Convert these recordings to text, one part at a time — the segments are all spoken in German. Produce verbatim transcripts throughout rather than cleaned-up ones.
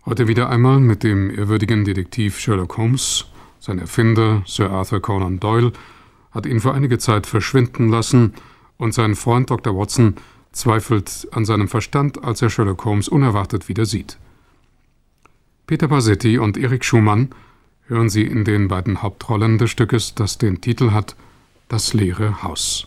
Heute wieder einmal mit dem ehrwürdigen Detektiv Sherlock Holmes. Sein Erfinder, Sir Arthur Conan Doyle, hat ihn für einige Zeit verschwinden lassen und sein Freund Doktor Watson zweifelt an seinem Verstand, als er Sherlock Holmes unerwartet wieder sieht. Peter Pasetti und Erik Schumann hören Sie in den beiden Hauptrollen des Stückes, das den Titel hat »Das leere Haus«.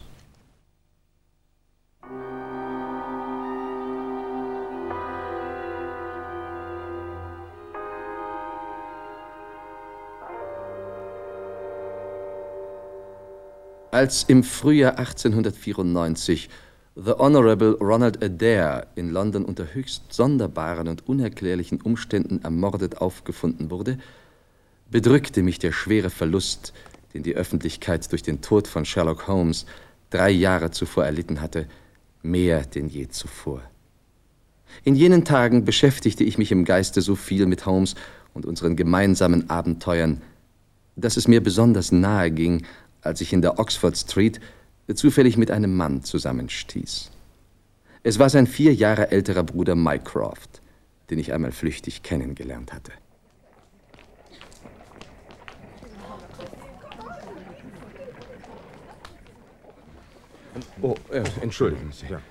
Als im Frühjahr achtzehnhundertvierundneunzig The Honorable Ronald Adair in London unter höchst sonderbaren und unerklärlichen Umständen ermordet aufgefunden wurde, bedrückte mich der schwere Verlust, den die Öffentlichkeit durch den Tod von Sherlock Holmes drei Jahre zuvor erlitten hatte, mehr denn je zuvor. In jenen Tagen beschäftigte ich mich im Geiste so viel mit Holmes und unseren gemeinsamen Abenteuern, dass es mir besonders nahe ging, als ich in der Oxford Street zufällig mit einem Mann zusammenstieß. Es war sein vier Jahre älterer Bruder Mycroft, den ich einmal flüchtig kennengelernt hatte. Oh, äh, entschuldigen Sie. Ja.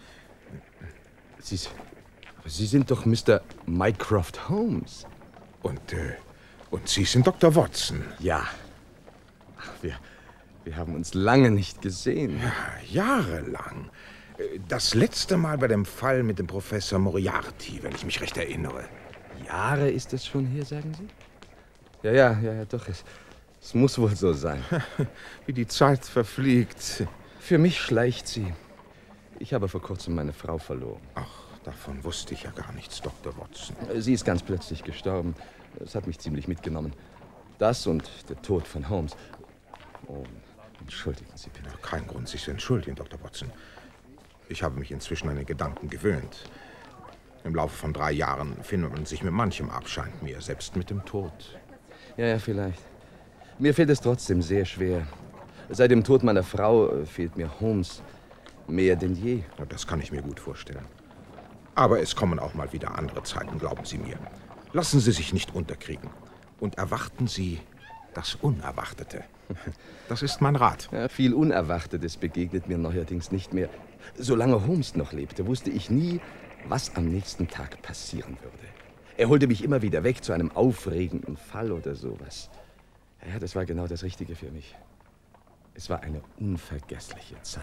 Sie. Sie sind doch Mister Mycroft Holmes. Und, äh, und Sie sind Doktor Watson. Ja. Ach, wir... Wir haben uns lange nicht gesehen. Ja, jahrelang. Das letzte Mal bei dem Fall mit dem Professor Moriarty, wenn ich mich recht erinnere. Jahre ist es schon her, sagen Sie? Ja, ja, ja, ja, doch. Es, es muss wohl so sein. Wie die Zeit verfliegt. Für mich schleicht sie. Ich habe vor kurzem meine Frau verloren. Ach, davon wusste ich ja gar nichts, Doktor Watson. Sie ist ganz plötzlich gestorben. Es hat mich ziemlich mitgenommen. Das und der Tod von Holmes. Oh, entschuldigen Sie bitte. Ja, kein Grund, sich zu entschuldigen, Doktor Watson. Ich habe mich inzwischen an den Gedanken gewöhnt. Im Laufe von drei Jahren findet man sich mit manchem ab, scheint mir, selbst mit dem Tod. Ja, ja, vielleicht. Mir fällt es trotzdem sehr schwer. Seit dem Tod meiner Frau fehlt mir Holmes mehr denn je. Ja, das kann ich mir gut vorstellen. Aber es kommen auch mal wieder andere Zeiten, glauben Sie mir. Lassen Sie sich nicht unterkriegen und erwarten Sie das Unerwartete. Das ist mein Rat. Ja, viel Unerwartetes begegnet mir neuerdings nicht mehr. Solange Holmes noch lebte, wusste ich nie, was am nächsten Tag passieren würde. Er holte mich immer wieder weg zu einem aufregenden Fall oder sowas. Ja, das war genau das Richtige für mich. Es war eine unvergessliche Zeit.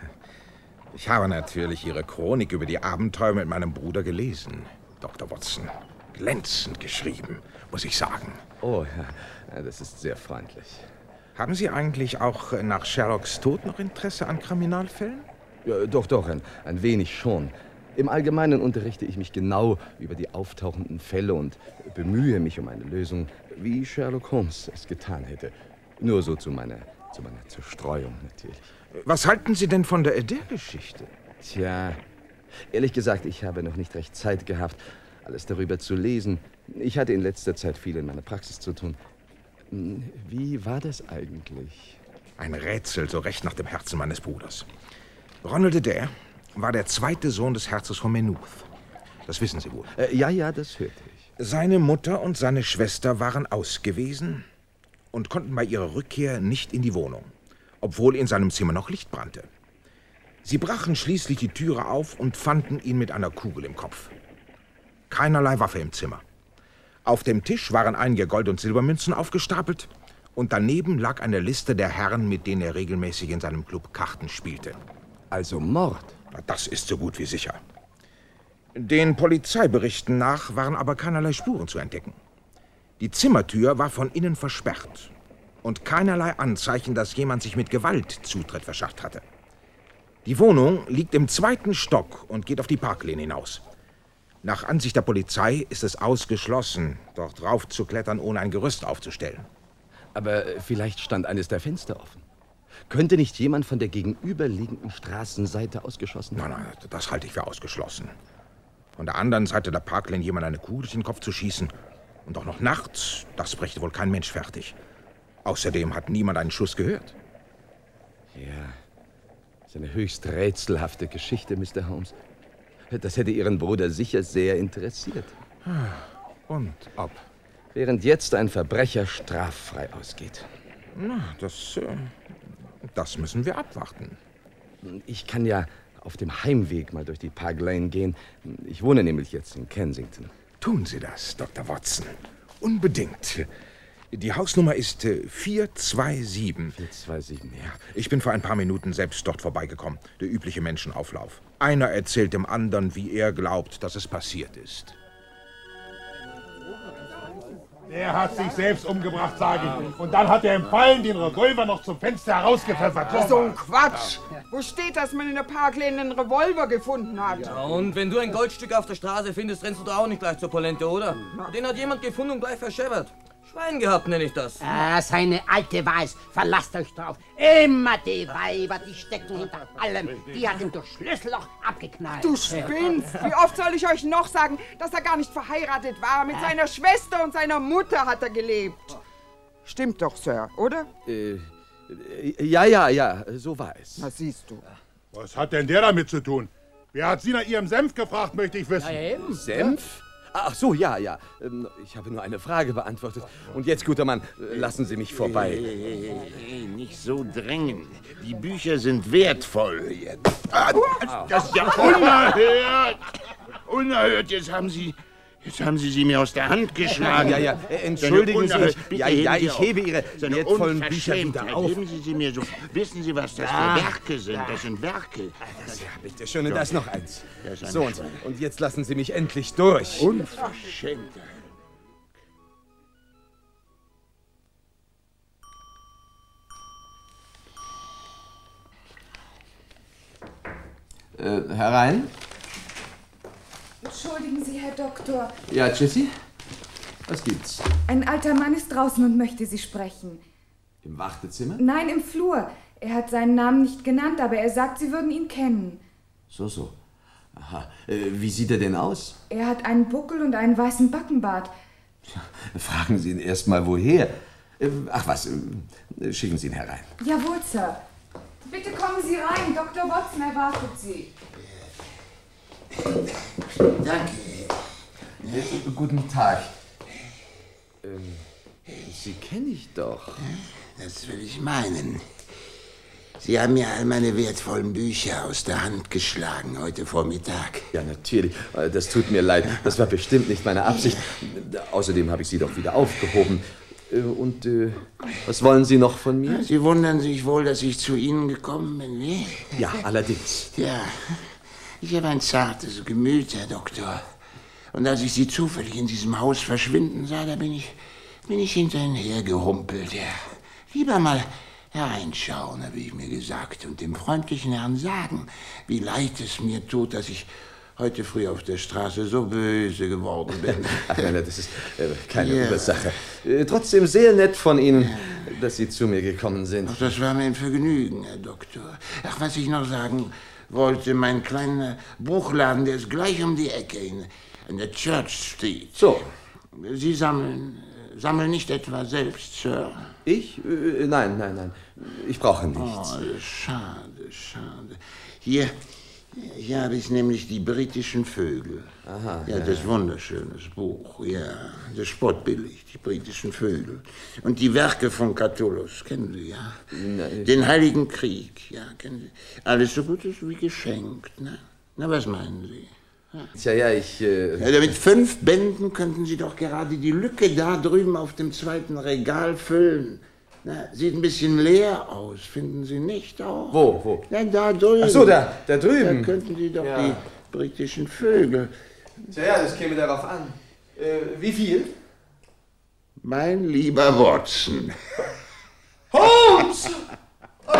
Ich habe natürlich Ihre Chronik über die Abenteuer mit meinem Bruder gelesen, Doktor Watson. Glänzend geschrieben, muss ich sagen. Oh, ja, ja, das ist sehr freundlich. Haben Sie eigentlich auch nach Sherlocks Tod noch Interesse an Kriminalfällen? Ja, doch, doch, ein, ein wenig schon. Im Allgemeinen unterrichte ich mich genau über die auftauchenden Fälle und bemühe mich um eine Lösung, wie Sherlock Holmes es getan hätte. Nur so zu meiner, zu meiner Zerstreuung natürlich. Was halten Sie denn von der Adair-Geschichte? Tja, ehrlich gesagt, ich habe noch nicht recht Zeit gehabt, alles darüber zu lesen. Ich hatte in letzter Zeit viel in meiner Praxis zu tun. Wie war das eigentlich? Ein Rätsel, so recht nach dem Herzen meines Bruders. Ronald Adair war der zweite Sohn des Herzogs von Maynooth. Das wissen Sie wohl. Äh, ja, ja, das hörte ich. Seine Mutter und seine Schwester waren ausgewesen und konnten bei ihrer Rückkehr nicht in die Wohnung, obwohl in seinem Zimmer noch Licht brannte. Sie brachen schließlich die Türe auf und fanden ihn mit einer Kugel im Kopf. Keinerlei Waffe im Zimmer. Auf dem Tisch waren einige Gold- und Silbermünzen aufgestapelt und daneben lag eine Liste der Herren, mit denen er regelmäßig in seinem Club Karten spielte. Also Mord? Das ist so gut wie sicher. Den Polizeiberichten nach waren aber keinerlei Spuren zu entdecken. Die Zimmertür war von innen versperrt und keinerlei Anzeichen, dass jemand sich mit Gewalt Zutritt verschafft hatte. Die Wohnung liegt im zweiten Stock und geht auf die Parklehne hinaus. Nach Ansicht der Polizei ist es ausgeschlossen, dort rauf zu klettern, ohne ein Gerüst aufzustellen. Aber vielleicht stand eines der Fenster offen. Könnte nicht jemand von der gegenüberliegenden Straßenseite ausgeschossen werden? Nein, nein, das halte ich für ausgeschlossen. Von der anderen Seite der Parklane jemand eine Kugel durch den Kopf zu schießen und auch noch nachts, das brächte wohl kein Mensch fertig. Außerdem hat niemand einen Schuss gehört. Ja, das ist eine höchst rätselhafte Geschichte, Mister Holmes. Das hätte Ihren Bruder sicher sehr interessiert. Und ob? Während jetzt ein Verbrecher straffrei ausgeht. Na, das, äh, das müssen wir abwarten. Ich kann ja auf dem Heimweg mal durch die Park Lane gehen. Ich wohne nämlich jetzt in Kensington. Tun Sie das, Doktor Watson. Unbedingt. Die Hausnummer ist äh, vier zwei sieben. vier zwei sieben, ja. Ich bin vor ein paar Minuten selbst dort vorbeigekommen. Der übliche Menschenauflauf. Einer erzählt dem anderen, wie er glaubt, dass es passiert ist. Der hat sich selbst umgebracht, sage ich. Und dann hat er im Fallen den Revolver noch zum Fenster herausgepfeffert. So ein Quatsch! Wo steht, dass man in der Parklane einen Revolver gefunden hat? Ja, und wenn du ein Goldstück auf der Straße findest, rennst du da auch nicht gleich zur Polente, oder? Den hat jemand gefunden und gleich verscheppert. Schwein gehabt, nenne ich das. Ah, seine alte Weiß, verlasst euch drauf. Immer die Weiber, die stecken hinter allem. Die hat ihm durch Schlüsselloch abgeknallt. Du spinnst! Wie oft soll ich euch noch sagen, dass er gar nicht verheiratet war? Mit seiner Schwester und seiner Mutter hat er gelebt. Stimmt doch, Sir, oder? Äh, ja, ja, ja, so war es. Na, siehst du. Was hat denn der damit zu tun? Wer hat Sie nach Ihrem Senf gefragt, möchte ich wissen. Ja, eben. Senf? Ach so, ja, ja. Ich habe nur eine Frage beantwortet. Und jetzt, guter Mann, lassen Sie mich vorbei. Hey, hey, hey, nicht so drängen. Die Bücher sind wertvoll. Ah, das ist ja unerhört. Unerhört. Jetzt haben Sie... Jetzt haben Sie sie mir aus der Hand geschlagen. Ja, ja, entschuldigen Sie mich. Ja, ja, ich hebe Ihre wertvollen Bücher wieder auf. Heben Sie sie mir so. Wissen Sie, was das ja. für Werke sind? Das sind Werke. Das, ja, bitte schön, und da ist noch eins. Ist so, und, und jetzt lassen Sie mich endlich durch. Unverschämt. Äh, herein? Entschuldigen Sie, Herr Doktor. Ja, Jessie? Was gibt's? Ein alter Mann ist draußen und möchte Sie sprechen. Im Wartezimmer? Nein, im Flur. Er hat seinen Namen nicht genannt, aber er sagt, Sie würden ihn kennen. So, so. Aha. Äh, wie sieht er denn aus? Er hat einen Buckel und einen weißen Backenbart. Fragen Sie ihn erst mal, woher. Äh, ach was, äh, schicken Sie ihn herein. Jawohl, Sir. Bitte kommen Sie rein. Doktor Watson erwartet Sie. Danke. Äh, guten Tag. Ähm, Sie kenne ich doch. Das will ich meinen. Sie haben mir all meine wertvollen Bücher aus der Hand geschlagen heute Vormittag. Ja, natürlich. Das tut mir leid. Das war bestimmt nicht meine Absicht. Außerdem habe ich sie doch wieder aufgehoben. Und äh, was wollen Sie noch von mir? Sie wundern sich wohl, dass ich zu Ihnen gekommen bin, wie? Ja, allerdings. Ja, ich habe ein zartes Gemüt, Herr Doktor. Und als ich Sie zufällig in diesem Haus verschwinden sah, da bin ich, bin ich hinter Ihnen hergehumpelt. Ja. Lieber mal hereinschauen, habe ich mir gesagt, und dem freundlichen Herrn sagen, wie leid es mir tut, dass ich heute früh auf der Straße so böse geworden bin. Ach nein, das ist äh, keine ja. Ursache. Äh, trotzdem sehr nett von Ihnen, dass Sie zu mir gekommen sind. Ach, das war mir ein Vergnügen, Herr Doktor. Ach, was ich noch sagen wollte, mein kleiner Buchladen, der ist gleich um die Ecke in, in der Church Street. So. Sie sammeln, sammeln nicht etwa selbst, Sir? Ich? Äh, nein, nein, nein. Ich brauche nichts. Oh, schade, schade. Hier... Hier habe ich nämlich die britischen Vögel. Aha. Ja, das ist ein wunderschönes Buch. Ja, das ist spottbillig, die britischen Vögel. Und die Werke von Catullus, kennen Sie, ja? Nein. Den Heiligen Krieg, ja, kennen Sie. Alles so gut ist wie geschenkt, ne? Na, was meinen Sie? Ja. Tja, ja, ich... Äh ja, mit fünf Bänden könnten Sie doch gerade die Lücke da drüben auf dem zweiten Regal füllen. Na, sieht ein bisschen leer aus, finden Sie nicht auch? Wo, wo? Ja, da drüben. Ach so, da, da drüben. Da könnten Sie doch ja. die britischen Vögel. Tja, ja, das käme darauf an. Äh, wie viel? Mein lieber Watson. Holmes! Oh.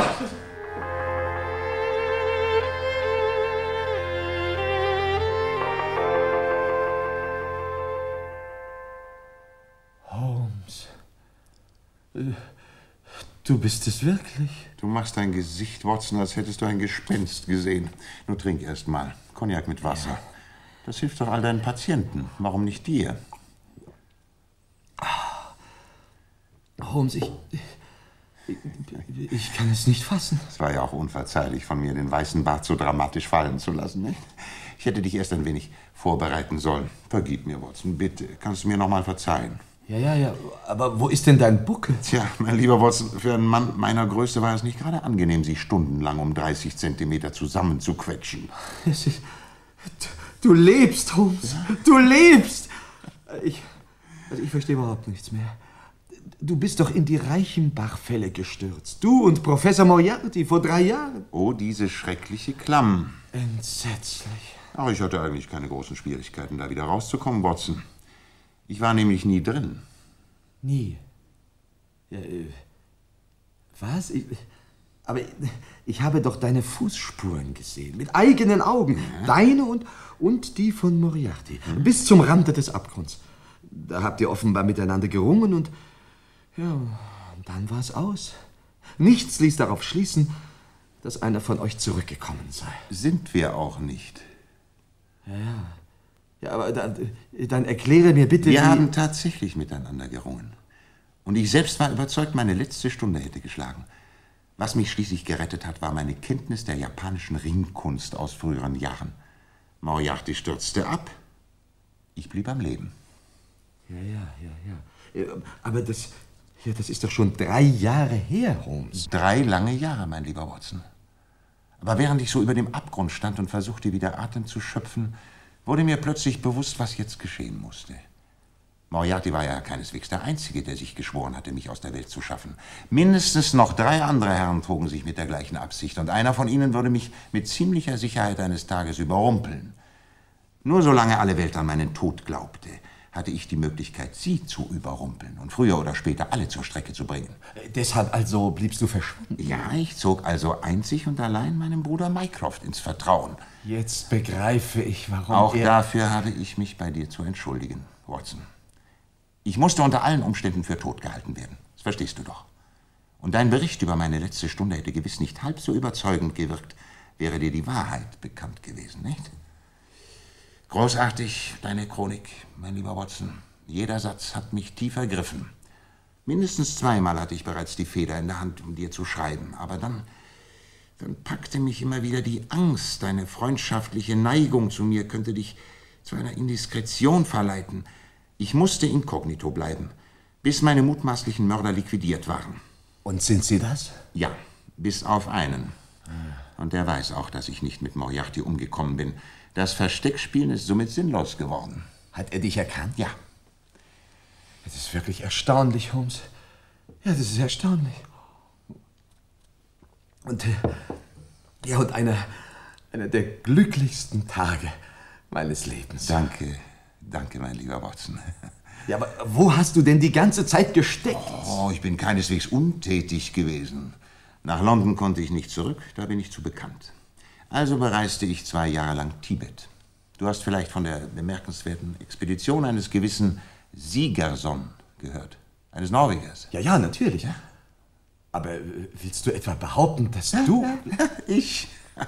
Holmes. Äh. Du bist es wirklich? Du machst dein Gesicht, Watson, als hättest du ein Gespenst gesehen. Nur trink erst mal. Cognac mit Wasser. Ja. Das hilft doch all deinen Patienten. Warum nicht dir? Holmes, ich, ich... Ich kann es nicht fassen. Es war ja auch unverzeihlich von mir, den weißen Bart so dramatisch fallen zu lassen, nicht? Ich hätte dich erst ein wenig vorbereiten sollen. Vergib mir, Watson, bitte. Kannst du mir noch mal verzeihen? Ja, ja, ja. Aber wo ist denn dein Buckel? Tja, mein lieber Watson, für einen Mann meiner Größe war es nicht gerade angenehm, sich stundenlang um dreißig Zentimeter zusammenzuquetschen. Es ist, du lebst, Holmes. Ja? Du lebst. Ich, also ich verstehe überhaupt nichts mehr. Du bist doch in die Reichenbach-Fälle gestürzt. Du und Professor Moriarty vor drei Jahren. Oh, diese schreckliche Klamm. Entsetzlich. Aber ich hatte eigentlich keine großen Schwierigkeiten, da wieder rauszukommen, Watson. Ich war nämlich nie drin. Nie? Ja, äh, was? Ich, aber ich, ich habe doch deine Fußspuren gesehen, mit eigenen Augen. Ja. Deine und, und die von Moriarty. Hm. Bis zum Rande des Abgrunds. Da habt ihr offenbar miteinander gerungen und... Ja, und dann war es aus. Nichts ließ darauf schließen, dass einer von euch zurückgekommen sei. Sind wir auch nicht. Ja, ja. Ja, aber dann, dann erkläre mir bitte, Wir wie... haben tatsächlich miteinander gerungen. Und ich selbst war überzeugt, meine letzte Stunde hätte geschlagen. Was mich schließlich gerettet hat, war meine Kenntnis der japanischen Ringkunst aus früheren Jahren. Moriarty stürzte ab. Ich blieb am Leben. Ja, ja, ja, ja. Aber das, ja, das ist doch schon drei Jahre her, Holmes. Drei lange Jahre, mein lieber Watson. Aber während ich so über dem Abgrund stand und versuchte, wieder Atem zu schöpfen, wurde mir plötzlich bewusst, was jetzt geschehen musste. Moriarty war ja keineswegs der Einzige, der sich geschworen hatte, mich aus der Welt zu schaffen. Mindestens noch drei andere Herren trugen sich mit der gleichen Absicht, und einer von ihnen würde mich mit ziemlicher Sicherheit eines Tages überrumpeln. Nur solange alle Welt an meinen Tod glaubte, hatte ich die Möglichkeit, sie zu überrumpeln und früher oder später alle zur Strecke zu bringen. Deshalb also bliebst du verschwunden? Ja, ich zog also einzig und allein meinem Bruder Mycroft ins Vertrauen. Jetzt begreife ich, warum Auch er... dafür habe ich mich bei dir zu entschuldigen, Watson. Ich musste unter allen Umständen für tot gehalten werden. Das verstehst du doch. Und dein Bericht über meine letzte Stunde hätte gewiss nicht halb so überzeugend gewirkt, wäre dir die Wahrheit bekannt gewesen, nicht? Großartig, deine Chronik, mein lieber Watson. Jeder Satz hat mich tief ergriffen. Mindestens zweimal hatte ich bereits die Feder in der Hand, um dir zu schreiben. Aber dann, dann packte mich immer wieder die Angst. Deine freundschaftliche Neigung zu mir könnte dich zu einer Indiskretion verleiten. Ich musste inkognito bleiben, bis meine mutmaßlichen Mörder liquidiert waren. Und sind sie das? Ja, bis auf einen. Und der weiß auch, dass ich nicht mit Moriarty umgekommen bin. Das Versteckspielen ist somit sinnlos geworden. Hat er dich erkannt? Ja. Das ist wirklich erstaunlich, Holmes. Ja, das ist erstaunlich. Und, ja, und einer, einer der glücklichsten Tage meines Lebens. Danke, danke, mein lieber Watson. Ja, aber wo hast du denn die ganze Zeit gesteckt? Oh, ich bin keineswegs untätig gewesen. Nach London konnte ich nicht zurück, da bin ich zu bekannt. Also bereiste ich zwei Jahre lang Tibet. Du hast vielleicht von der bemerkenswerten Expedition eines gewissen Sigerson gehört. Eines Norwegers. Ja, ja, natürlich. Ja? Aber willst du etwa behaupten, dass du... Ich?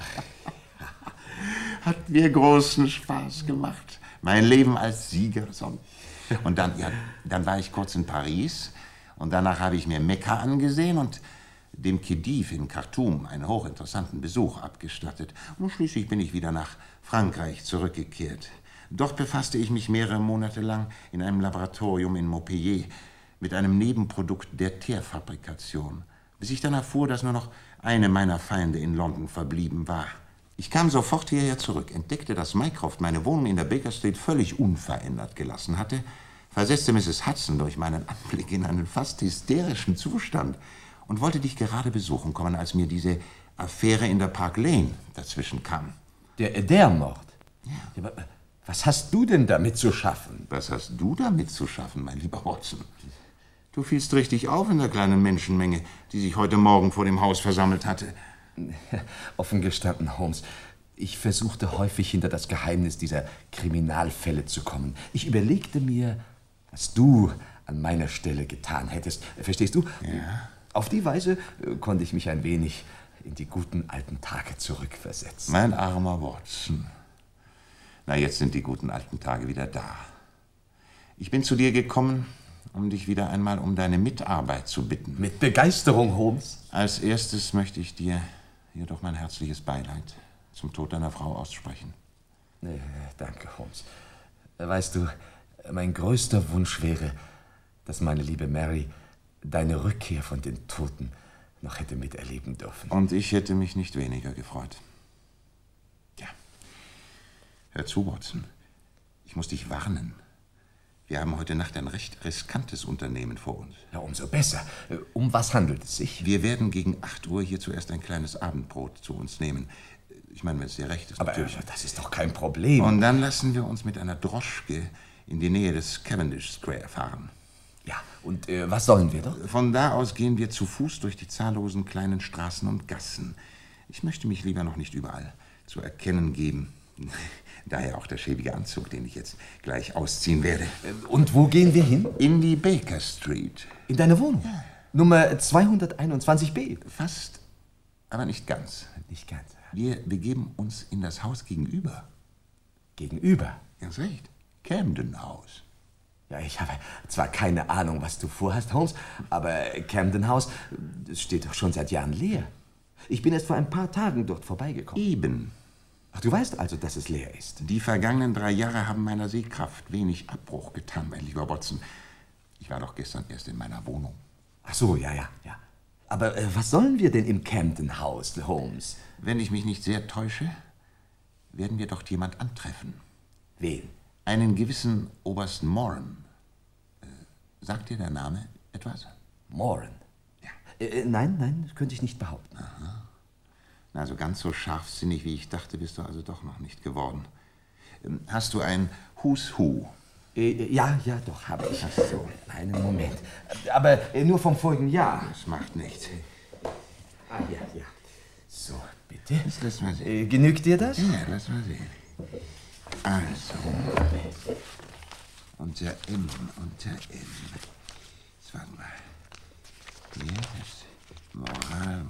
Hat mir großen Spaß gemacht. Mein Leben als Sigerson. Und dann, ja, dann war ich kurz in Paris. Und danach habe ich mir Mekka angesehen und dem Khedive in Khartoum einen hochinteressanten Besuch abgestattet. Und schließlich bin ich wieder nach Frankreich zurückgekehrt. Dort befasste ich mich mehrere Monate lang in einem Laboratorium in Montpellier mit einem Nebenprodukt der Teerfabrikation, bis ich dann erfuhr, dass nur noch eine meiner Feinde in London verblieben war. Ich kam sofort hierher zurück, entdeckte, dass Mycroft meine Wohnung in der Baker Street völlig unverändert gelassen hatte, versetzte Misses Hudson durch meinen Anblick in einen fast hysterischen Zustand und wollte dich gerade besuchen kommen, als mir diese Affäre in der Park Lane dazwischen kam. Der Adair-Mord? Ja. Ja, aber was hast du denn damit zu schaffen? Was hast du damit zu schaffen, mein lieber Watson? Du fielst richtig auf in der kleinen Menschenmenge, die sich heute Morgen vor dem Haus versammelt hatte. Offen gestanden, Holmes, ich versuchte häufig hinter das Geheimnis dieser Kriminalfälle zu kommen. Ich überlegte mir, was du an meiner Stelle getan hättest. Verstehst du? Ja. Auf die Weise konnte ich mich ein wenig in die guten alten Tage zurückversetzen. Mein armer Watson. Na, jetzt sind die guten alten Tage wieder da. Ich bin zu dir gekommen, um dich wieder einmal um deine Mitarbeit zu bitten. Mit Begeisterung, Holmes. Als erstes möchte ich dir jedoch mein herzliches Beileid zum Tod deiner Frau aussprechen. Nee, danke, Holmes. Weißt du, mein größter Wunsch wäre, dass meine liebe Mary deine Rückkehr von den Toten noch hätte miterleben dürfen. Und ich hätte mich nicht weniger gefreut. Ja. Hör zu, Watson. Ich muss dich warnen. Wir haben heute Nacht ein recht riskantes Unternehmen vor uns. Ja, umso besser. Um was handelt es sich? Wir werden gegen acht Uhr hier zuerst ein kleines Abendbrot zu uns nehmen. Ich meine, wenn es dir recht ist, aber natürlich. Aber das ist doch kein Problem. Und dann lassen wir uns mit einer Droschke in die Nähe des Cavendish Square fahren. Ja, und äh, was sollen wir doch? Von da aus gehen wir zu Fuß durch die zahllosen kleinen Straßen und Gassen. Ich möchte mich lieber noch nicht überall zu erkennen geben. Daher auch der schäbige Anzug, den ich jetzt gleich ausziehen werde. Und wo gehen wir hin? In die Baker Street. In deine Wohnung? Ja. Nummer zweihunderteinundzwanzig b. Fast, aber nicht ganz. Nicht ganz. Wir begeben uns in das Haus gegenüber. Gegenüber? Ganz recht. Camden House. Ja, ich habe zwar keine Ahnung, was du vorhast, Holmes, aber Camden House, das steht doch schon seit Jahren leer. Ich bin erst vor ein paar Tagen dort vorbeigekommen. Eben. Ach, du weißt also, dass es leer ist? Die vergangenen drei Jahre haben meiner Sehkraft wenig Abbruch getan, mein lieber Watson. Ich war doch gestern erst in meiner Wohnung. Ach so, ja, ja, ja. Aber äh, was sollen wir denn im Camden House, Holmes? Wenn ich mich nicht sehr täusche, werden wir dort jemand antreffen. Wen? Einen gewissen Oberst Moran. Äh, sagt dir der Name etwas? Moran? Ja. Äh, nein, nein, das könnte ich nicht behaupten. Aha. Na, so ganz so scharfsinnig, wie ich dachte, bist du also doch noch nicht geworden. Ähm, hast du ein Who's Who? Äh, ja, ja, doch, habe ich. Ach so, einen Moment. Aber äh, nur vom vorigen Jahr. Das macht nichts. Ah, ja, ja. So, bitte. Das lass mal sehen. Äh, genügt dir das? Ja, lass mal sehen. Also. Unter M, unter M. Jetzt warte mal. Hier ist Moral,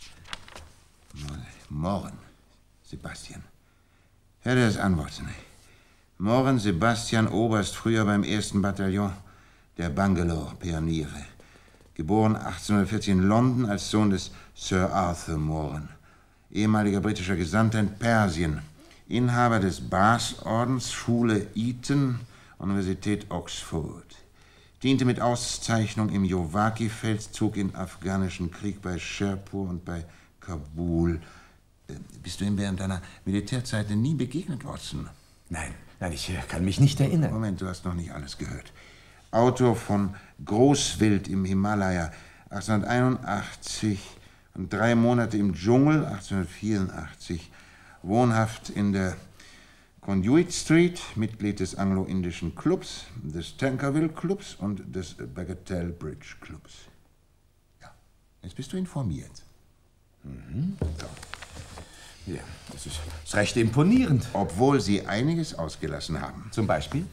Moral, Moran. Sebastian. Hör dir das an, Watson. Moran Sebastian Oberst, früher beim ersten Bataillon der Bangalore-Pioniere. Geboren achtzehnhundertvierzig in London als Sohn des Sir Arthur Moran. Ehemaliger britischer Gesandter in Persien. Inhaber des Bath-Ordens, Schule Eton, Universität Oxford. Diente mit Auszeichnung im Yowaki-Feldzug, im afghanischen Krieg bei Sherpur und bei Kabul. Bist du ihm während deiner Militärzeit nie begegnet, Watson? Nein, nein, ich kann mich nicht erinnern. Moment, du hast noch nicht alles gehört. Autor von Großwild im Himalaya, achtzehnhunderteinundachtzig und drei Monate im Dschungel, achtzehnhundertvierundachtzig. Wohnhaft in der Conduit Street, Mitglied des Anglo-Indischen Clubs, des Tankerville Clubs und des Bagatelle Bridge Clubs. Ja, jetzt bist du informiert. Mhm. So. Ja, das ist, ist recht imponierend. Obwohl sie einiges ausgelassen haben. Zum Beispiel?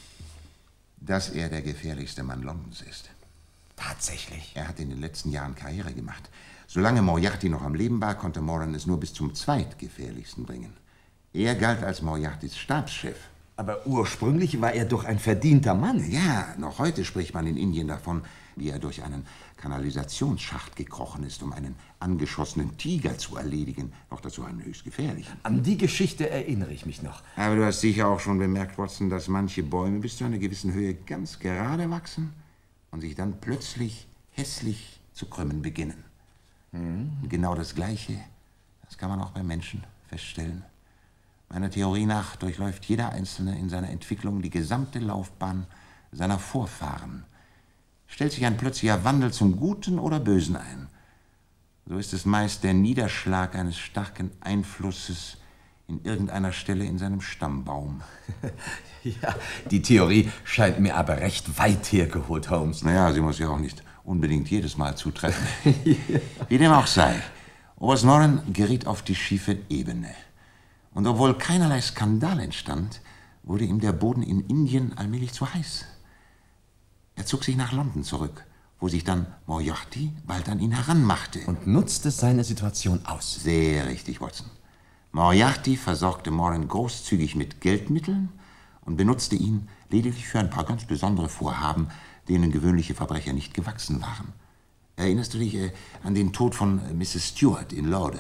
Dass er der gefährlichste Mann Londons ist. Tatsächlich? Er hat in den letzten Jahren Karriere gemacht. Solange Moriarty noch am Leben war, konnte Moran es nur bis zum zweitgefährlichsten bringen. Er galt als Moriartys Stabschef. Aber ursprünglich war er doch ein verdienter Mann. Ja, noch heute spricht man in Indien davon, wie er durch einen Kanalisationsschacht gekrochen ist, um einen angeschossenen Tiger zu erledigen. Noch dazu einen höchst gefährlichen. An die Geschichte erinnere ich mich noch. Aber du hast sicher auch schon bemerkt, Watson, dass manche Bäume bis zu einer gewissen Höhe ganz gerade wachsen und sich dann plötzlich hässlich zu krümmen beginnen. Mhm. Und genau das Gleiche, das kann man auch bei Menschen feststellen. Meiner Theorie nach durchläuft jeder Einzelne in seiner Entwicklung die gesamte Laufbahn seiner Vorfahren. Stellt sich ein plötzlicher Wandel zum Guten oder Bösen ein. So ist es meist der Niederschlag eines starken Einflusses in irgendeiner Stelle in seinem Stammbaum. Ja, die Theorie scheint mir aber recht weit hergeholt, Holmes. Naja, sie muss ja auch nicht unbedingt jedes Mal zutreffen. Ja. Wie dem auch sei, Oberst Moran geriet auf die schiefe Ebene. Und obwohl keinerlei Skandal entstand, wurde ihm der Boden in Indien allmählich zu heiß. Er zog sich nach London zurück, wo sich dann Moriarty bald an ihn heranmachte. Und nutzte seine Situation aus. Sehr richtig, Watson. Moriarty versorgte Moran großzügig mit Geldmitteln und benutzte ihn lediglich für ein paar ganz besondere Vorhaben, denen gewöhnliche Verbrecher nicht gewachsen waren. Erinnerst du dich äh, an den Tod von äh, Misses Stuart in Lauder?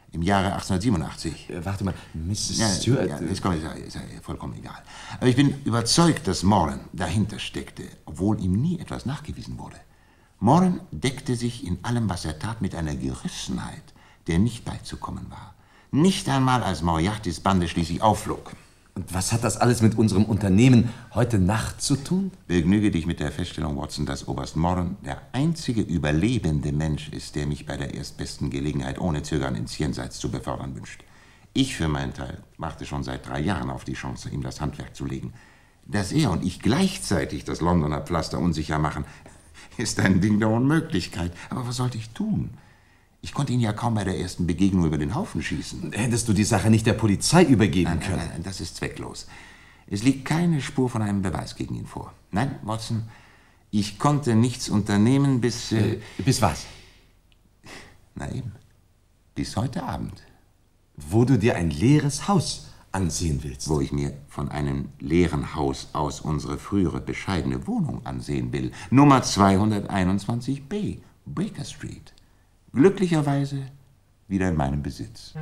Im Jahre achtzehnhundertsiebenundachtzig. Äh, warte mal, Misses Ja, Stewart... ja, ist, komm, ist, ja- ist ja vollkommen egal. Aber ich bin überzeugt, dass Moran dahinter steckte, obwohl ihm nie etwas nachgewiesen wurde. Moran deckte sich in allem, was er tat, mit einer Gerissenheit, der nicht beizukommen war. Nicht einmal, als Moriartys Bande schließlich aufflog. Und was hat das alles mit unserem Unternehmen heute Nacht zu tun? Begnüge dich mit der Feststellung, Watson, dass Oberst Moran der einzige überlebende Mensch ist, der mich bei der erstbesten Gelegenheit ohne Zögern ins Jenseits zu befördern wünscht. Ich für meinen Teil warte schon seit drei Jahren auf die Chance, ihm das Handwerk zu legen. Dass er und ich gleichzeitig das Londoner Pflaster unsicher machen, ist ein Ding der Unmöglichkeit. Aber was sollte ich tun? Ich konnte ihn ja kaum bei der ersten Begegnung über den Haufen schießen. Hättest du die Sache nicht der Polizei übergeben Nein, können? nein, nein, das ist zwecklos. Es liegt keine Spur von einem Beweis gegen ihn vor. Nein, Watson, ich konnte nichts unternehmen bis... Äh, bis was? Na eben, bis heute Abend. Wo du dir ein leeres Haus ansehen willst. Wo ich mir von einem leeren Haus aus unsere frühere bescheidene Wohnung ansehen will. Nummer zweihunderteinundzwanzig b, Baker Street. Glücklicherweise wieder in meinem Besitz.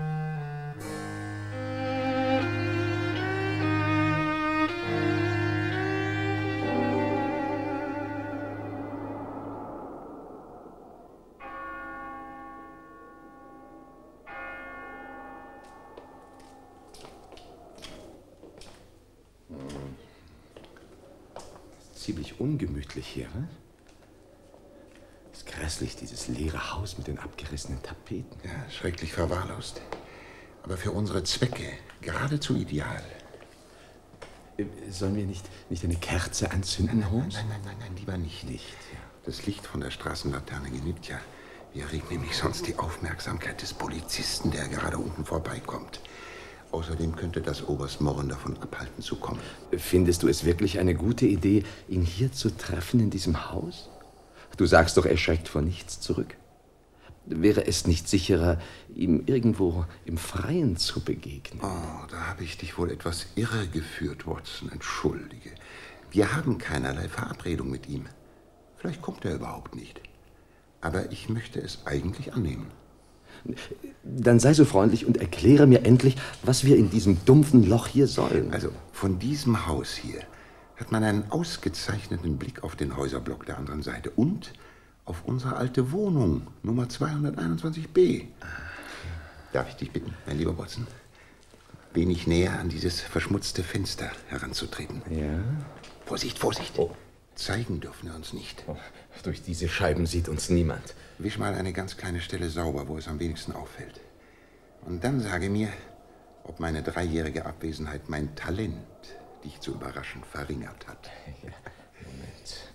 Ziemlich ungemütlich hier, ne? Ist grässlich, dieses leere Haus mit den abgerissenen Tapeten. Ja, schrecklich verwahrlost. Aber für unsere Zwecke geradezu ideal. Sollen wir nicht, nicht eine Kerze anzünden, Holmes? Nein, nein, nein, nein, lieber nicht. nicht. Das Licht von der Straßenlaterne genügt ja. Wir erregen nämlich sonst die Aufmerksamkeit des Polizisten, der gerade unten vorbeikommt. Außerdem könnte das Oberst Moran davon abhalten zu kommen. Findest du es wirklich eine gute Idee, ihn hier zu treffen in diesem Haus? Du sagst doch, er schreckt vor nichts zurück. Wäre es nicht sicherer, ihm irgendwo im Freien zu begegnen? Oh, da habe ich dich wohl etwas irregeführt, Watson. Entschuldige. Wir haben keinerlei Verabredung mit ihm. Vielleicht kommt er überhaupt nicht. Aber ich möchte es eigentlich annehmen. Dann sei so freundlich und erkläre mir endlich, was wir in diesem dumpfen Loch hier sollen. Also, von diesem Haus hier hat man einen ausgezeichneten Blick auf den Häuserblock der anderen Seite und auf unsere alte Wohnung, Nummer zweihunderteinundzwanzig b. Darf ich dich bitten, mein lieber Watson, wenig näher an dieses verschmutzte Fenster heranzutreten? Ja? Vorsicht, Vorsicht! Oh. Zeigen dürfen wir uns nicht. Oh, durch diese Scheiben sieht uns niemand. Wisch mal eine ganz kleine Stelle sauber, wo es am wenigsten auffällt. Und dann sage mir, ob meine dreijährige Abwesenheit mein Talent, dich zu überraschen, verringert hat. Ja, Moment.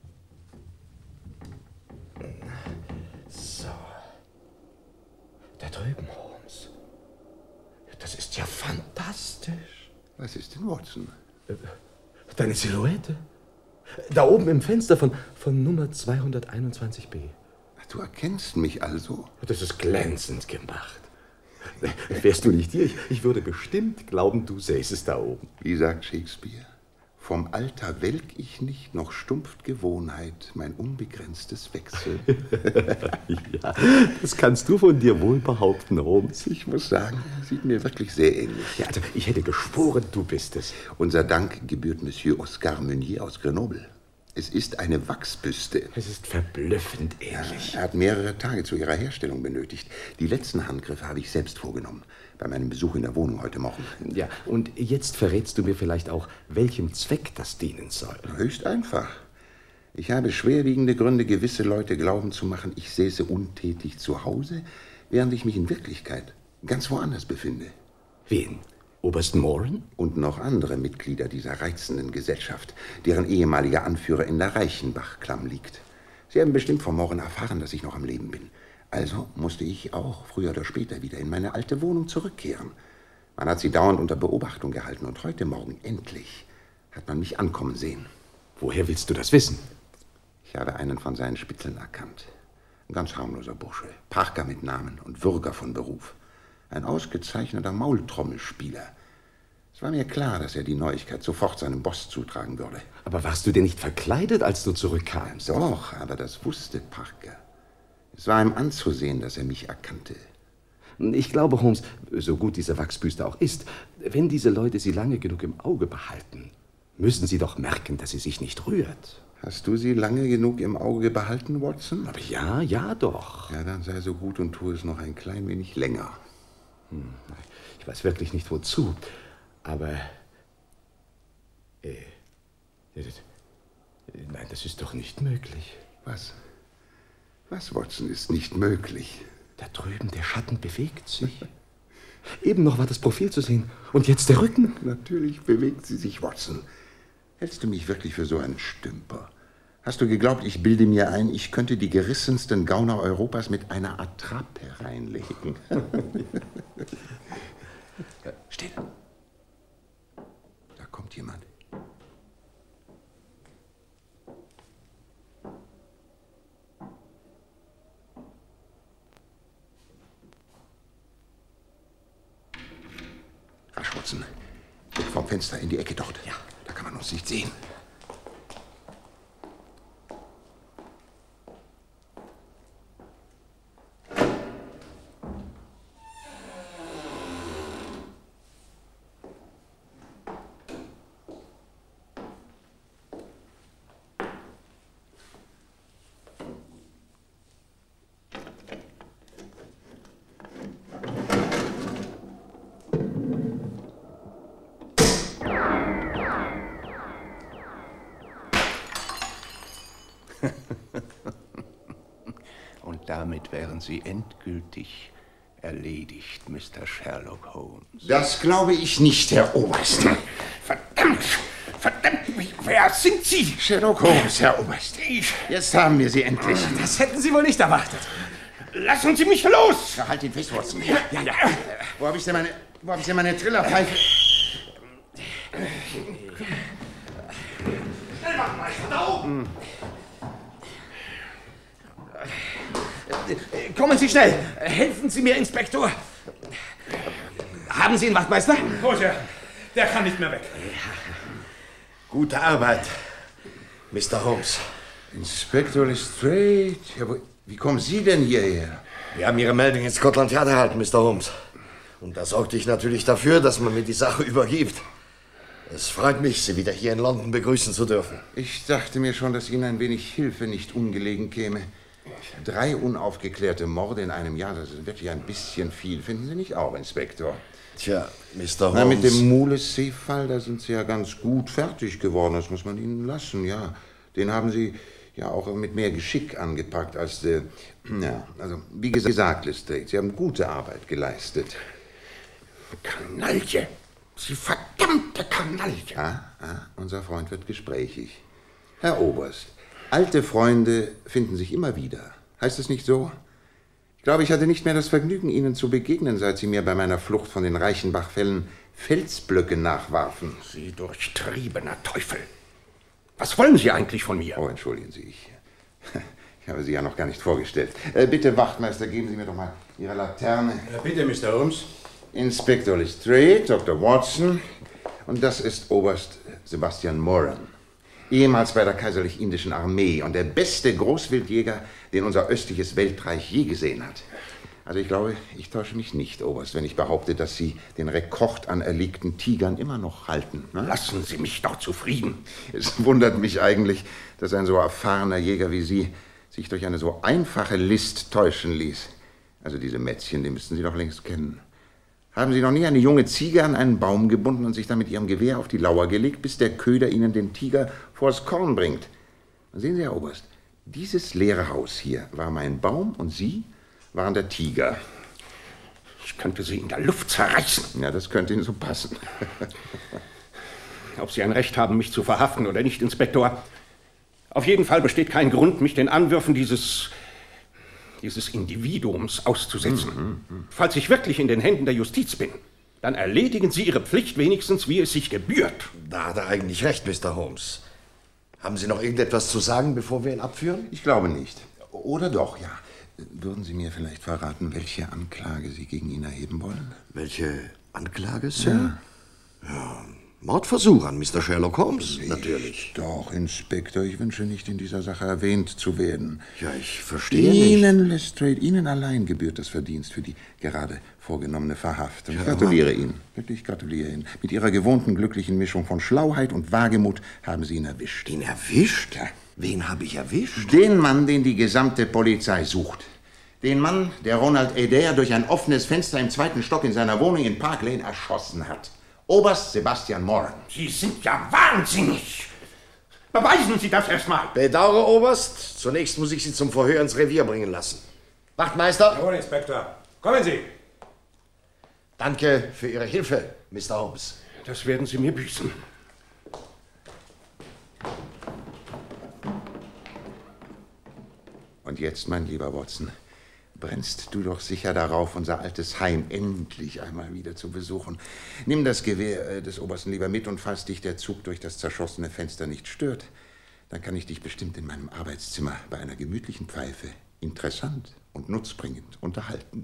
So. Da drüben, Holmes. Das ist ja fantastisch. Was ist denn, Watson? Deine Silhouette. Da oben im Fenster von, von Nummer zweihunderteinundzwanzig b. Du erkennst mich also? Das ist glänzend gemacht. Wärst du nicht hier, ich, ich würde bestimmt glauben, du säßest da oben. Wie sagt Shakespeare? Vom Alter welk ich nicht, noch stumpft Gewohnheit, mein unbegrenztes Wechsel. Ja, das kannst du von dir wohl behaupten, Holmes. Ich muss sagen, er sieht mir wirklich sehr ähnlich. Ja, also ich hätte geschworen, du bist es. Unser Dank gebührt Monsieur Oscar Meunier aus Grenoble. Es ist eine Wachsbüste. Es ist verblüffend ähnlich. Ja, er hat mehrere Tage zu ihrer Herstellung benötigt. Die letzten Handgriffe habe ich selbst vorgenommen, bei meinem Besuch in der Wohnung heute Morgen. Ja, und jetzt verrätst du mir vielleicht auch, welchem Zweck das dienen soll. Höchst einfach. Ich habe schwerwiegende Gründe, gewisse Leute glauben zu machen, ich säße untätig zu Hause, während ich mich in Wirklichkeit ganz woanders befinde. Wen? Oberst Moran? Und noch andere Mitglieder dieser reizenden Gesellschaft, deren ehemaliger Anführer in der Reichenbach-Klamm liegt. Sie haben bestimmt von Moran erfahren, dass ich noch am Leben bin. Also musste ich auch früher oder später wieder in meine alte Wohnung zurückkehren. Man hat sie dauernd unter Beobachtung gehalten und heute Morgen endlich hat man mich ankommen sehen. Woher willst du das wissen? Ich habe einen von seinen Spitzeln erkannt. Ein ganz harmloser Bursche, Parker mit Namen und Würger von Beruf. Ein ausgezeichneter Maultrommelspieler. Es war mir klar, dass er die Neuigkeit sofort seinem Boss zutragen würde. Aber warst du denn nicht verkleidet, als du zurückkamst? Doch, aber das wusste Parker. Es war ihm anzusehen, dass er mich erkannte. Ich glaube, Holmes, so gut diese Wachsbüste auch ist, wenn diese Leute sie lange genug im Auge behalten, müssen sie doch merken, dass sie sich nicht rührt. Hast du sie lange genug im Auge behalten, Watson? Aber ja, ja doch. Ja, dann sei so gut und tu es noch ein klein wenig länger. Hm, ich weiß wirklich nicht, wozu, aber... Äh, nein, das ist doch nicht möglich. Was? Was, Watson, ist nicht möglich? Da drüben, der Schatten bewegt sich. Eben noch war das Profil zu sehen. Und jetzt der Rücken. Natürlich bewegt sie sich, Watson. Hältst du mich wirklich für so einen Stümper? Hast du geglaubt, ich bilde mir ein, ich könnte die gerissensten Gauner Europas mit einer Attrappe reinlegen? Still. Da kommt jemand. Rasch, Watson. Blick vom Fenster in die Ecke dort. Ja. Da kann man uns nicht sehen. Und damit wären Sie endgültig erledigt, Mister Sherlock Holmes. Das glaube ich nicht, Herr Oberst. Verdammt! Verdammt! Wer sind Sie? Sherlock Holmes, Herr Oberst. Jetzt haben wir Sie endlich. Das hätten Sie wohl nicht erwartet. Lassen Sie mich los! Ja, halt ihn fest, Watson. Ja, ja, ja. Wo habe ich denn meine, wo habe ich denn meine Trillerpfeife? Schnell machen, Meister, da oben! Kommen Sie schnell. Helfen Sie mir, Inspektor. Haben Sie ihn, Wachtmeister? Roger, der kann nicht mehr weg. Gute Arbeit, Mister Holmes. Inspektor Lestrade? Ja, wo, wie kommen Sie denn hierher? Wir haben Ihre Meldung in Scotland Yard erhalten, Mister Holmes. Und da sorgte ich natürlich dafür, dass man mir die Sache übergibt. Es freut mich, Sie wieder hier in London begrüßen zu dürfen. Ich dachte mir schon, dass Ihnen ein wenig Hilfe nicht ungelegen käme. Drei unaufgeklärte Morde in einem Jahr, das ist wirklich ein bisschen viel. Finden Sie nicht auch, Inspektor? Tja, Mister Holmes... Na, mit dem Mulesee-Fall, da sind Sie ja ganz gut fertig geworden. Das muss man Ihnen lassen, ja. Den haben Sie ja auch mit mehr Geschick angepackt als... Äh, ja, also, wie gesagt, Lestrade, Sie haben gute Arbeit geleistet. Kanaille! Sie verdammte Kanaille! Ah, ah, unser Freund wird gesprächig. Herr Oberst, alte Freunde finden sich immer wieder. Heißt es nicht so? Ich glaube, ich hatte nicht mehr das Vergnügen, Ihnen zu begegnen, seit Sie mir bei meiner Flucht von den Reichenbach-Fällen Felsblöcke nachwarfen. Sie durchtriebener Teufel! Was wollen Sie eigentlich von mir? Oh, entschuldigen Sie, ich, ich habe Sie ja noch gar nicht vorgestellt. Äh, bitte, Wachtmeister, geben Sie mir doch mal Ihre Laterne. Ja, bitte, Mister Holmes. Inspektor Lestrade, Doktor Watson und das ist Oberst Sebastian Moran. Ehemals bei der Kaiserlich-Indischen Armee und der beste Großwildjäger, den unser östliches Weltreich je gesehen hat. Also ich glaube, ich täusche mich nicht, Oberst, wenn ich behaupte, dass Sie den Rekord an erlegten Tigern immer noch halten. Ne? Lassen Sie mich doch zufrieden. Es wundert mich eigentlich, dass ein so erfahrener Jäger wie Sie sich durch eine so einfache List täuschen ließ. Also diese Mätzchen, die müssten Sie doch längst kennen. Haben Sie noch nie eine junge Ziege an einen Baum gebunden und sich dann mit Ihrem Gewehr auf die Lauer gelegt, bis der Köder Ihnen den Tiger vors Korn bringt? Sehen Sie, Herr Oberst, dieses leere Haus hier war mein Baum und Sie waren der Tiger. Ich könnte Sie in der Luft zerreißen. Ja, das könnte Ihnen so passen. Ob Sie ein Recht haben, mich zu verhaften oder nicht, Inspektor. Auf jeden Fall besteht kein Grund, mich den Anwürfen dieses... dieses Individuums auszusetzen. Mm, mm, mm. Falls ich wirklich in den Händen der Justiz bin, dann erledigen Sie Ihre Pflicht wenigstens, wie es sich gebührt. Da hat er eigentlich recht, Mister Holmes. Haben Sie noch irgendetwas zu sagen, bevor wir ihn abführen? Ich glaube nicht. Oder doch, ja. Würden Sie mir vielleicht verraten, welche Anklage Sie gegen ihn erheben wollen? Welche Anklage, Sir? Ja. Ja, Mordversuch an Mister Sherlock Holmes, natürlich. Doch, Inspektor, ich wünsche nicht, in dieser Sache erwähnt zu werden. Ja, ich verstehe Ihnen, nicht. Lestrade, Ihnen allein gebührt das Verdienst für die gerade vorgenommene Verhaftung. Ich Ja, gratuliere aber- Ihnen. Wirklich gratuliere Ihnen. Mit Ihrer gewohnten glücklichen Mischung von Schlauheit und Wagemut haben Sie ihn erwischt. Ihn erwischt? Ja. Wen habe ich erwischt? Den Mann, den die gesamte Polizei sucht. Den Mann, der Ronald Adair durch ein offenes Fenster im zweiten Stock in seiner Wohnung in Park Lane erschossen hat. Oberst Sebastian Moran. Sie sind ja wahnsinnig. Beweisen Sie das erstmal. Bedauere, Oberst. Zunächst muss ich Sie zum Verhör ins Revier bringen lassen. Wachtmeister. Jawohl, Inspektor. Kommen Sie. Danke für Ihre Hilfe, Mister Holmes. Das werden Sie mir büßen. Und jetzt, mein lieber Watson, brennst du doch sicher darauf, unser altes Heim endlich einmal wieder zu besuchen. Nimm das Gewehr äh, des Obersten lieber mit, und falls dich der Zug durch das zerschossene Fenster nicht stört, dann kann ich dich bestimmt in meinem Arbeitszimmer bei einer gemütlichen Pfeife interessant und nutzbringend unterhalten.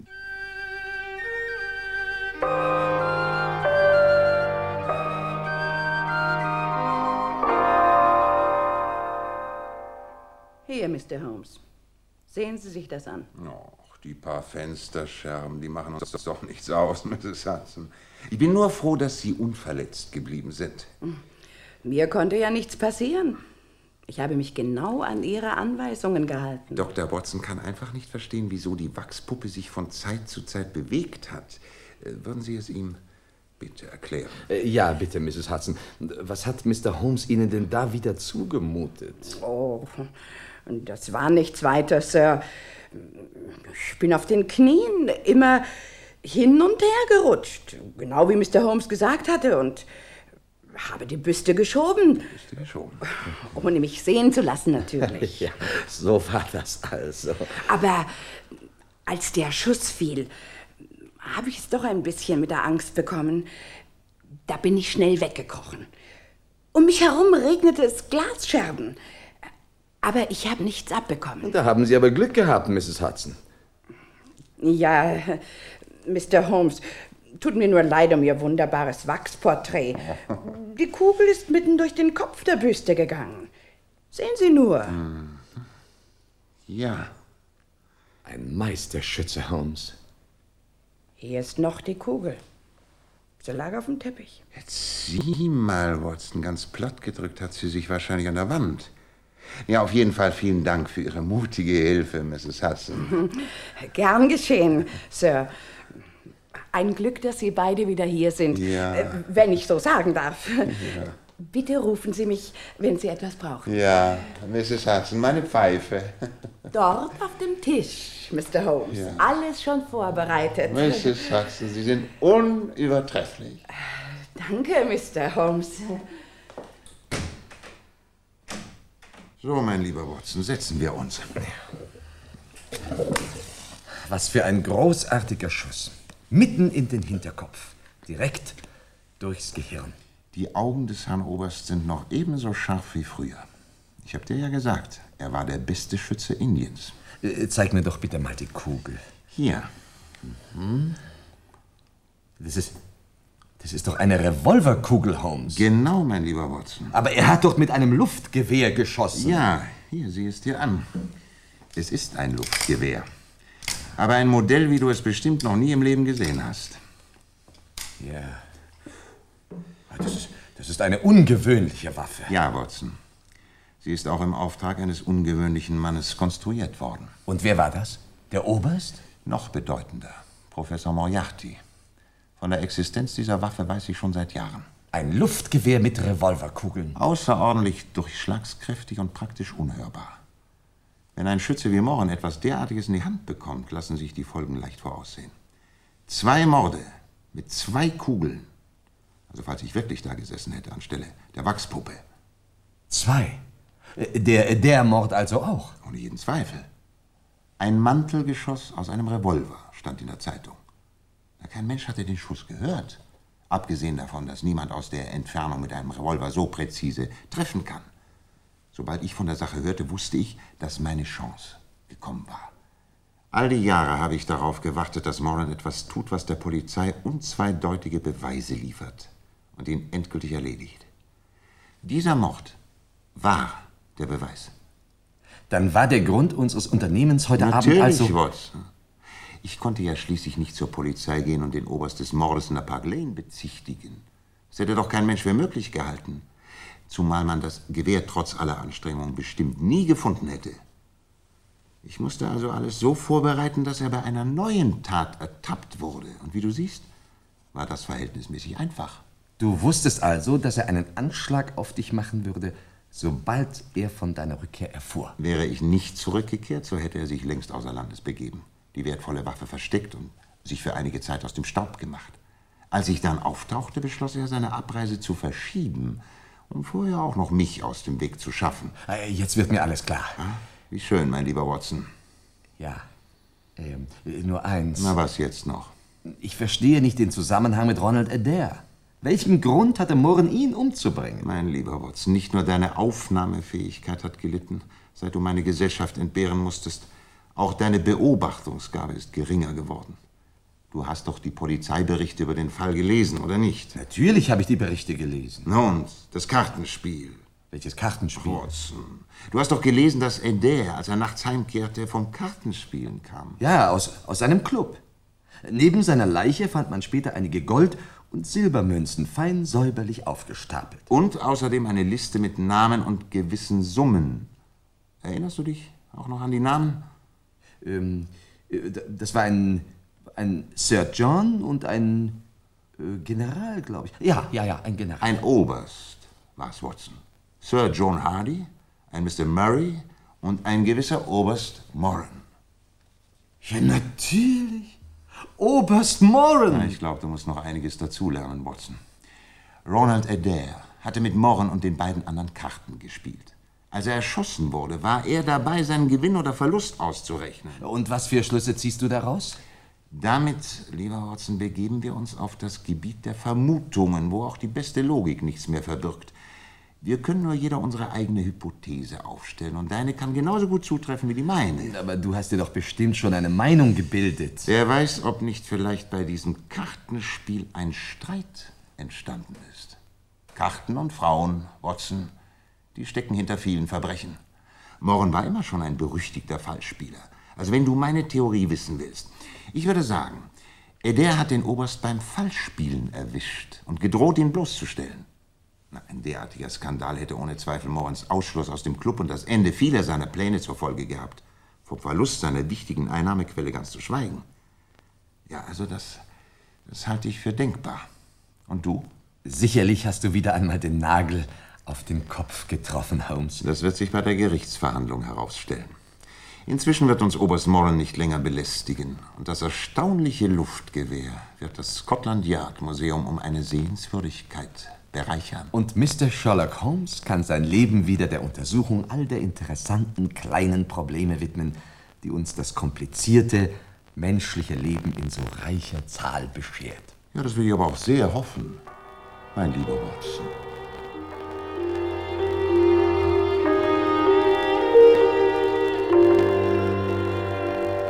Hier, Mister Holmes. Sehen Sie sich das an. Och, die paar Fensterscherben, die machen uns das doch nichts aus, Misses Hudson. Ich bin nur froh, dass Sie unverletzt geblieben sind. Mir konnte ja nichts passieren. Ich habe mich genau an Ihre Anweisungen gehalten. Doktor Watson kann einfach nicht verstehen, wieso die Wachspuppe sich von Zeit zu Zeit bewegt hat. Äh, Würden Sie es ihm bitte erklären? Äh, Ja, bitte, Misses Hudson. Was hat Mister Holmes Ihnen denn da wieder zugemutet? Oh, das war nichts weiter, Sir. Ich bin auf den Knien immer hin und her gerutscht, genau wie Mister Holmes gesagt hatte, und habe die Büste geschoben. Büste geschoben? Ohne mich sehen zu lassen, natürlich. Ja, so war das also. Aber als der Schuss fiel, habe ich es doch ein bisschen mit der Angst bekommen. Da bin ich schnell weggekrochen. Um mich herum regnete es Glasscherben. Aber ich habe nichts abbekommen. Da haben Sie aber Glück gehabt, Misses Hudson. Ja, Mister Holmes, tut mir nur leid um Ihr wunderbares Wachsporträt. Die Kugel ist mitten durch den Kopf der Büste gegangen. Sehen Sie nur. Ja. Ein Meisterschütze, Holmes. Hier ist noch die Kugel. Sie lag auf dem Teppich. Jetzt sieh mal, Watson, ganz platt gedrückt hat sie sich wahrscheinlich an der Wand. Ja, auf jeden Fall vielen Dank für Ihre mutige Hilfe, Misses Hudson. Gern geschehen, Sir. Ein Glück, dass Sie beide wieder hier sind, Ja. äh, wenn ich so sagen darf. Ja. Bitte rufen Sie mich, wenn Sie etwas brauchen. Ja, Misses Hudson, meine Pfeife. Dort auf dem Tisch, Mister Holmes. Ja. Alles schon vorbereitet. Misses Hudson, Sie sind unübertrefflich. Danke, Mister Holmes. So, mein lieber Watson, setzen wir uns. Was für ein großartiger Schuss. Mitten in den Hinterkopf. Direkt durchs Gehirn. Die Augen des Herrn Oberst sind noch ebenso scharf wie früher. Ich hab dir ja gesagt, er war der beste Schütze Indiens. Äh, zeig mir doch bitte mal die Kugel. Hier. Mhm. Das ist... Das ist doch eine Revolverkugel, Holmes. Genau, mein lieber Watson. Aber er hat doch mit einem Luftgewehr geschossen. Ja, hier, sieh es dir an. Es ist ein Luftgewehr. Aber ein Modell, wie du es bestimmt noch nie im Leben gesehen hast. Ja. Das ist, das ist eine ungewöhnliche Waffe. Ja, Watson. Sie ist auch im Auftrag eines ungewöhnlichen Mannes konstruiert worden. Und wer war das? Der Oberst? Noch bedeutender. Professor Moriarty. Von der Existenz dieser Waffe weiß ich schon seit Jahren. Ein Luftgewehr mit Revolverkugeln. Außerordentlich durchschlagskräftig und praktisch unhörbar. Wenn ein Schütze wie Moran etwas derartiges in die Hand bekommt, lassen sich die Folgen leicht voraussehen. Zwei Morde mit zwei Kugeln. Also falls ich wirklich da gesessen hätte anstelle der Wachspuppe. Zwei? Der, der Mord also auch? Ohne jeden Zweifel. Ein Mantelgeschoss aus einem Revolver stand in der Zeitung. Kein Mensch hatte den Schuss gehört. Abgesehen davon, dass niemand aus der Entfernung mit einem Revolver so präzise treffen kann. Sobald ich von der Sache hörte, wusste ich, dass meine Chance gekommen war. All die Jahre habe ich darauf gewartet, dass Moran etwas tut, was der Polizei unzweideutige Beweise liefert. und ihn endgültig erledigt. Dieser Mord war der Beweis. Dann war der Grund unseres Unternehmens heute Natürlich, Abend also... Watson. Ich konnte ja schließlich nicht zur Polizei gehen und den Oberst des Mordes in der Park Lane bezichtigen. Das hätte doch kein Mensch für möglich gehalten. Zumal man das Gewehr trotz aller Anstrengungen bestimmt nie gefunden hätte. Ich musste also alles so vorbereiten, dass er bei einer neuen Tat ertappt wurde. Und wie du siehst, war das verhältnismäßig einfach. Du wusstest also, dass er einen Anschlag auf dich machen würde, sobald er von deiner Rückkehr erfuhr. Wäre ich nicht zurückgekehrt, so hätte er sich längst außer Landes begeben, die wertvolle Waffe versteckt und sich für einige Zeit aus dem Staub gemacht. Als ich dann auftauchte, beschloss er, seine Abreise zu verschieben, um vorher auch noch mich aus dem Weg zu schaffen. Jetzt wird mir alles klar. Wie schön, mein lieber Watson. Ja, ähm, nur eins. Na, was jetzt noch? Ich verstehe nicht den Zusammenhang mit Ronald Adair. Welchen Grund hatte Moran, ihn umzubringen? Mein lieber Watson, nicht nur deine Aufnahmefähigkeit hat gelitten, seit du meine Gesellschaft entbehren musstest. Auch deine Beobachtungsgabe ist geringer geworden. Du hast doch die Polizeiberichte über den Fall gelesen, oder nicht? Natürlich habe ich die Berichte gelesen. Na und, das Kartenspiel. Welches Kartenspiel? Watson, du hast doch gelesen, dass Adair, als er nachts heimkehrte, vom Kartenspielen kam. Ja, aus, aus seinem Club. Neben seiner Leiche fand man später einige Gold- und Silbermünzen fein säuberlich aufgestapelt. Und außerdem eine Liste mit Namen und gewissen Summen. Erinnerst du dich auch noch an die Namen? Ähm, das war ein, ein Sir John und ein äh, General, glaube ich. Ja, ja, ja, ein General. Ein Oberst war es, Watson. Sir John Hardy, ein Mister Murray und ein gewisser Oberst Moran. Ja, natürlich. Oberst Moran! Na, ich glaube, du musst noch einiges dazulernen, Watson. Ronald Adair hatte mit Moran und den beiden anderen Karten gespielt. Als er erschossen wurde, war er dabei, seinen Gewinn oder Verlust auszurechnen. Und was für Schlüsse ziehst du daraus? Damit, lieber Watson, begeben wir uns auf das Gebiet der Vermutungen, wo auch die beste Logik nichts mehr verbirgt. Wir können nur jeder unsere eigene Hypothese aufstellen und deine kann genauso gut zutreffen wie die meine. Aber du hast dir doch bestimmt schon eine Meinung gebildet. Wer weiß, ob nicht vielleicht bei diesem Kartenspiel ein Streit entstanden ist. Karten und Frauen, Watson, die stecken hinter vielen Verbrechen. Moran war immer schon ein berüchtigter Fallspieler. Also wenn du meine Theorie wissen willst. Ich würde sagen, Adair hat den Oberst beim Fallspielen erwischt und gedroht, ihn bloßzustellen. Na, ein derartiger Skandal hätte ohne Zweifel Morans Ausschluss aus dem Club und das Ende vieler seiner Pläne zur Folge gehabt. Vom Verlust seiner wichtigen Einnahmequelle ganz zu schweigen. Ja, also das, das halte ich für denkbar. Und du? Sicherlich hast du wieder einmal den Nagel auf den Kopf getroffen, Holmes. Das wird sich bei der Gerichtsverhandlung herausstellen. Inzwischen wird uns Oberst Moran nicht länger belästigen. Und das erstaunliche Luftgewehr wird das Scotland Yard Museum um eine Sehenswürdigkeit bereichern. Und Mister Sherlock Holmes kann sein Leben wieder der Untersuchung all der interessanten kleinen Probleme widmen, die uns das komplizierte menschliche Leben in so reicher Zahl beschert. Ja, das will ich aber auch sehr hoffen, mein lieber Watson.